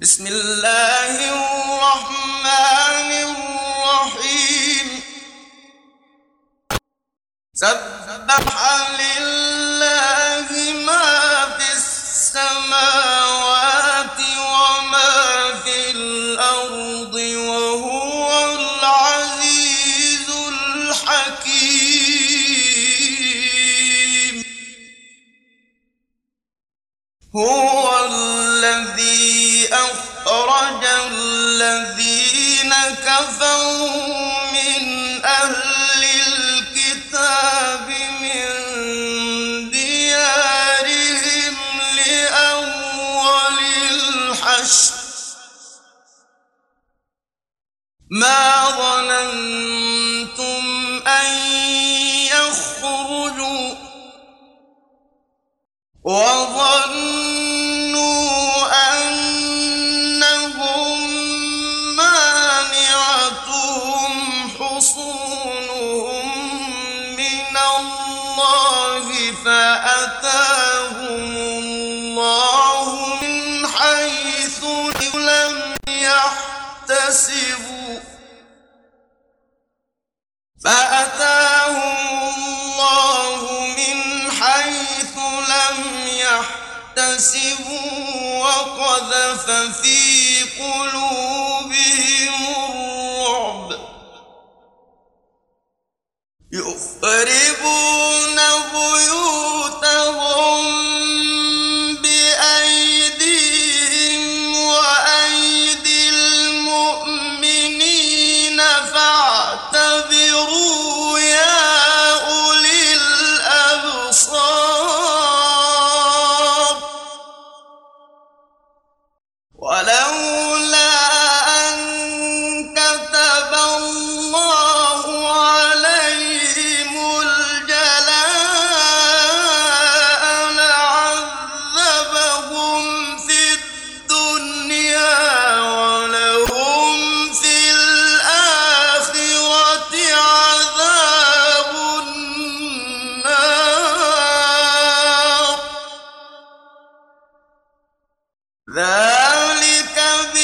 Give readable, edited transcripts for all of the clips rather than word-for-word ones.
بسم الله الرحمن الرحيم سبح لله ما في السماوات وما في الأرض وهو العزيز الحكيم هو الذي أخرج الذين كفروا من أهل الكتاب من ديارهم لأول الحشر ما ظننتم أن يخرجوا وظنوا أنهم مانعتهم حصونهم من الله فأتاهم الله من حيث لم يحتسبوا وقذف في قلوبهم الرعب يخربون بيوتهم بأيديهم وأيدي المؤمنين فاعتبروا يا أولي الأبصار ولولا أن كتب الله عليهم الجلاء لعذبهم في الدنيا ولهم في الآخرة عذاب النار ذلك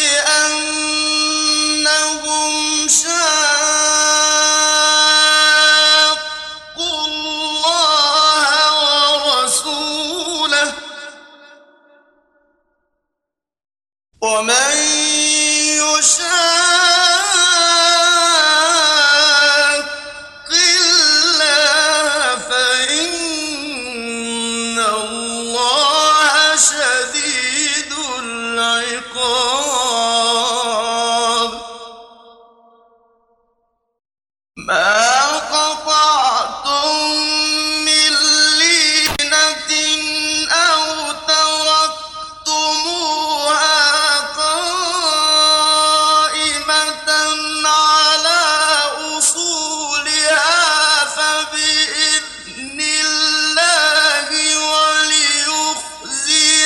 بأنهم شاقوا الله ورسوله ومن يشاق الله فإن الله شديد العقاب ما قطعتم من لينة أو تركتموها قائمة على أصولها فبإذن الله وليخزي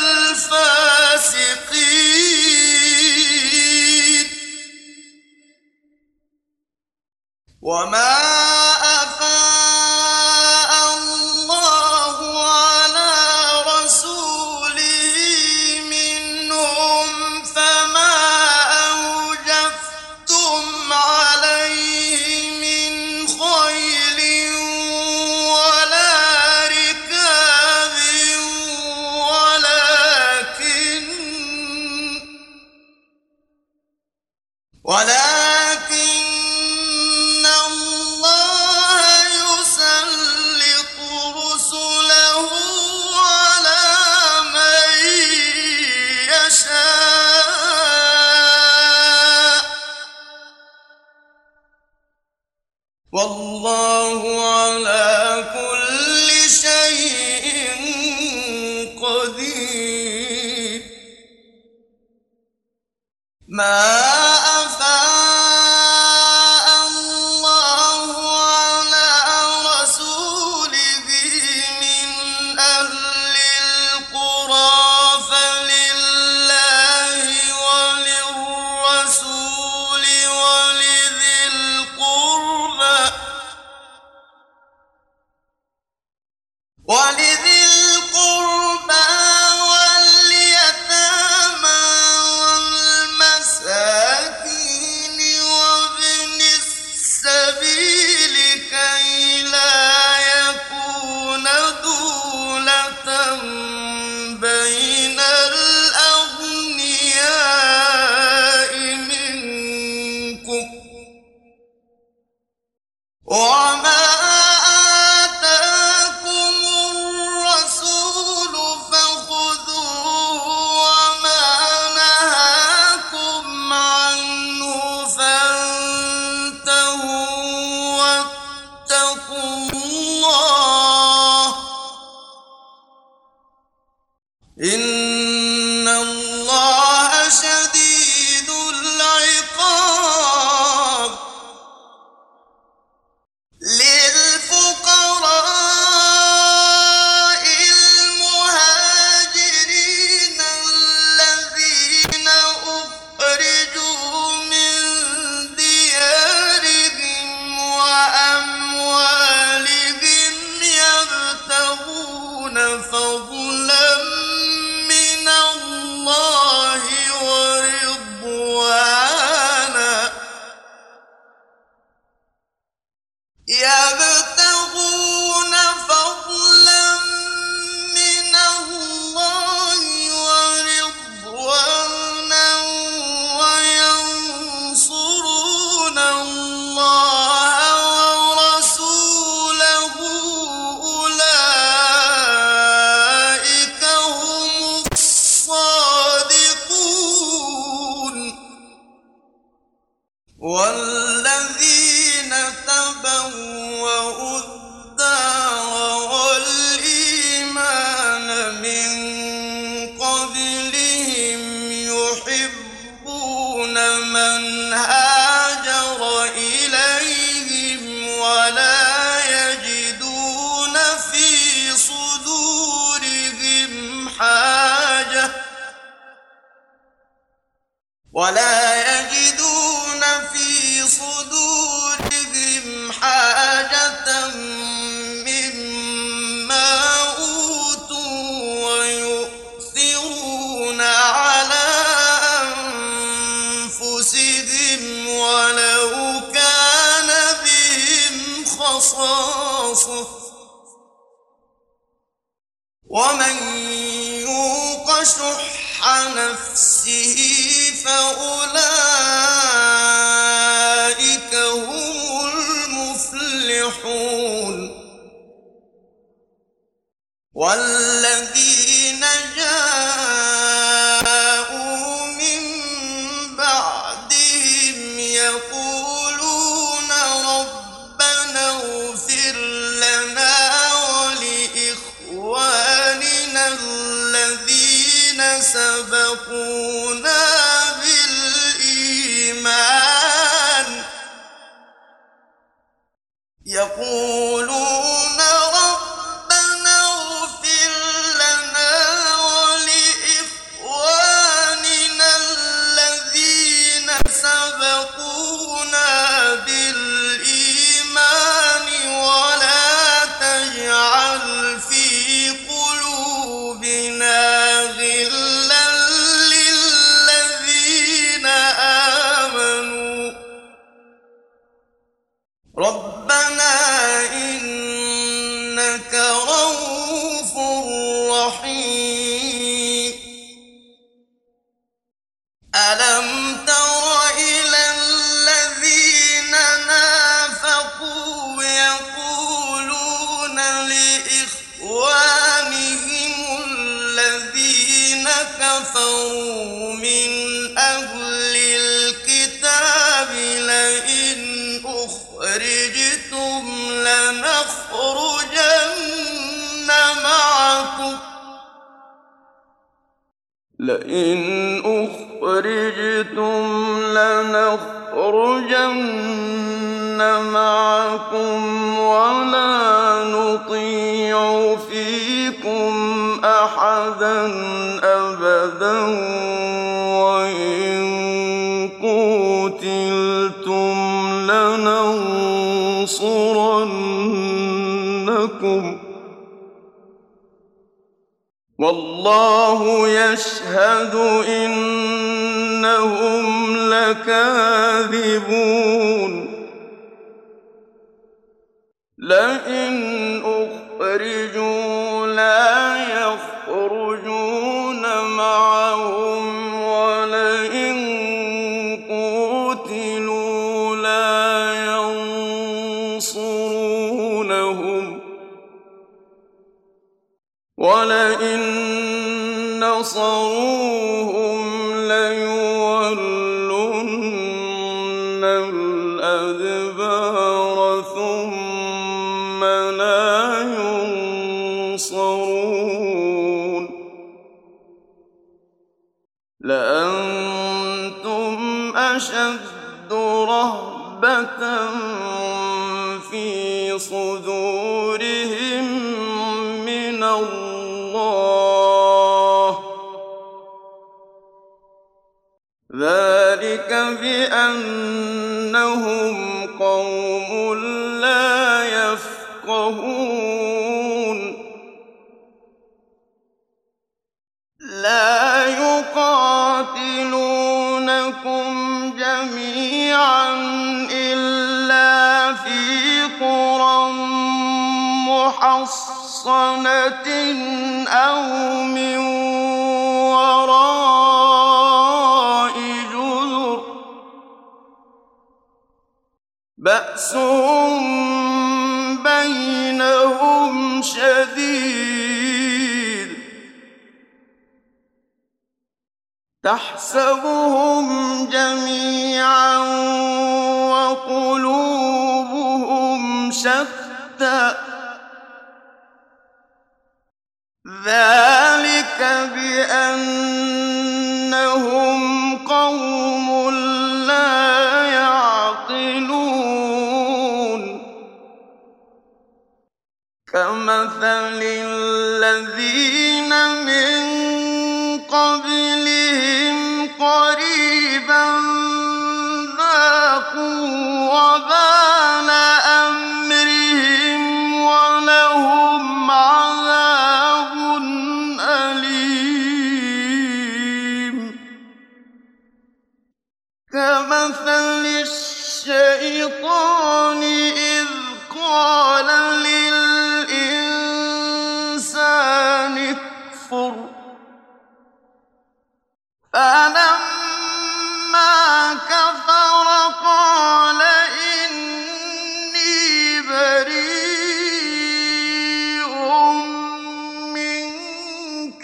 الفاسقين وما أفاء الله على رسوله منهم فما أوجفتم عليه من خيل ولا ركاب ولكن الله يسلط رسله على من يشاء والله على كل شيء قدير ما أفاء الله على رسوله من أهل القرى فلله وللرسول ولذي القربى واليتامى والذين تبوأوا الدار والإيمان من قبلهم يحبون من هاجر إليهم ولا يجدون في صدورهم حاجة مما أوتوا ويؤثرون على أنفسهم ولو كان بهم خصاصة ومن يوق شح نفسه فأولئك هم المفلحون والذين جاءوا من بعدهم يقولون ربنا اغفر لنا ولإخواننا الذين سبقونا بالإيمان يقولون ربنا اغفر لنا ولإخواننا الذين سبقونا بالإيمان ولا تجعل في قلوبنا غلا للذين آمنوا ربنا إنك رؤوف رحيم ألم تر إلى الذين نافقوا يقولون لإخوانهم الذين كفروا من أهل الكتاب لئن أخرجتم لنخرجن معكم ولا نطيع فيكم أحدا أبدا وإن قتلتم لننصرنكم والله يشهد إنهم لكاذبون لئن أخرجوا لا يخرجون معهم ولئن قتلوا لا ينصرونهم ولئن نصروهم ليولن الأدبار ثم لا ينصرون لأنتم أشد رهبة في صدورهم من الله ذلك بأنهم قوم لا يفقهون لا يقاتلونكم جميعا إلا في قرى محصنة أو من وراء جدر بأسهم بينهم شديد تحسبهم جميعا وقلوبهم شتى ذلك بأنهم قوم لا يعقلون كمثل الذين من قبلهم قريبا ذاقوا وبال أمرهم ولهم عذاب أليم كمثل الشيطان إذ قال للإنسان اكفر فلما كفر قال إني بريء منك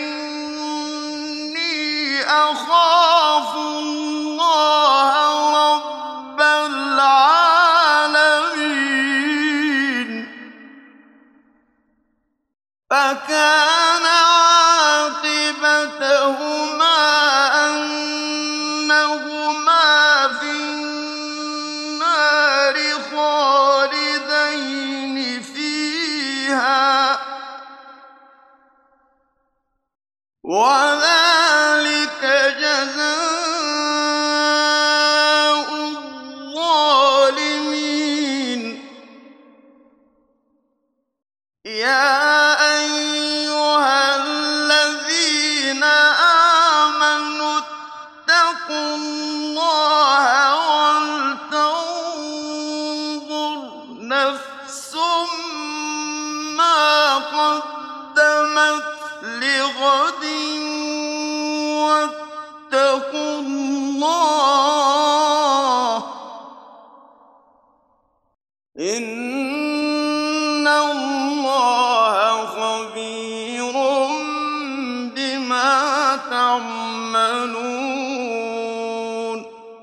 إني أخاف الله رب العالمين فكان عاقبتهما أنهما في النار خالدين فيها وذلك جزاء الظالمين يا أيها الذين آمنوا اتقوا الله ولتنظر نفس ما قدمت لغد واتقوا الله إن الله خبير بما تعملون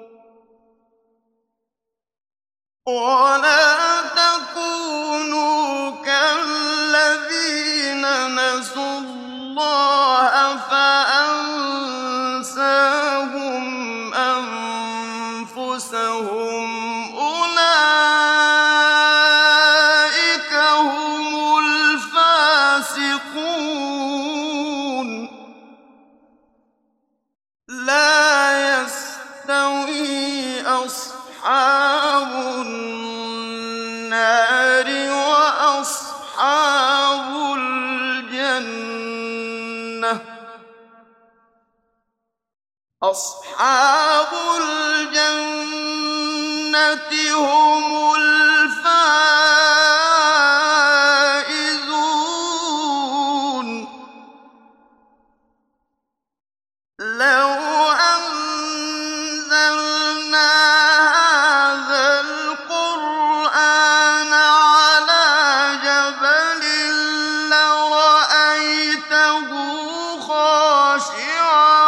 ولا تكونوا كالذين نسوا الله فأنساهم أنفسهم أولئك هم الفاسقون لا يستوي أصحاب النار وأصحاب الجنة أصحاب الجنة هم الفائزون لو أنزلنا هذا القرآن على جبل لرأيته خاشعا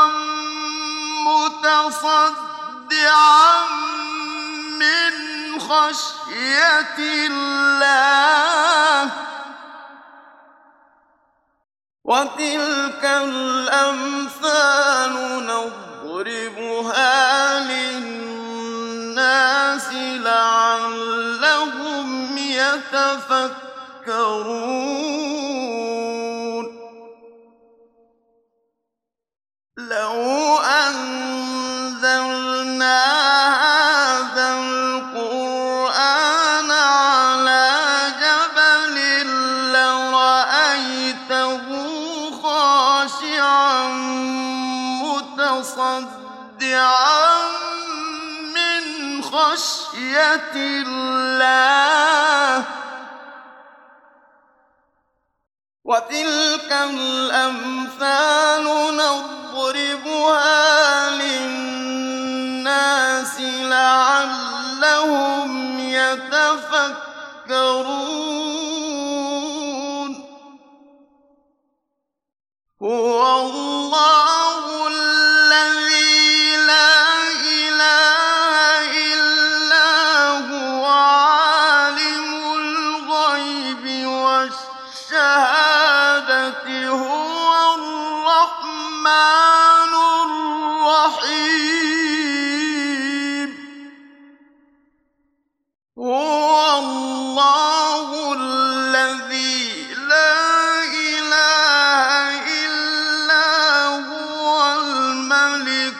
متصدعا من خشية الله وتلك الأمثال نضربها للناس لعلهم يتفكرون لو أنزلنا هذا القرآن على جبل لرأيته خاشعا متصدعا من خشية الله وتلك الأمثال نضربها للناس لعلهم يتفكرون هو الله الملك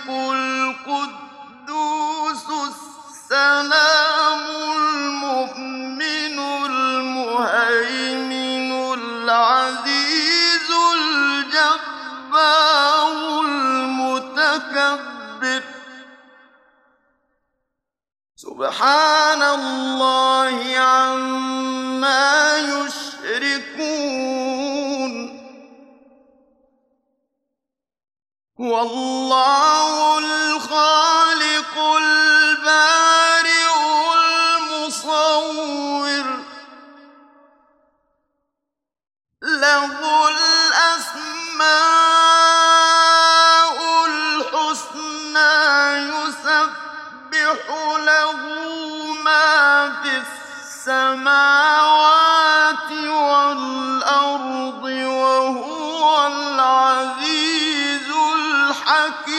القدوس السلام المؤمن المهيمن العزيز الجبار المتكبر سبحان الله عما يشركون هو الله الخالق البارئ المصور له الأسماء الحسنى يسبح له ما في السماوات والأرض وهو العزيز الحكيم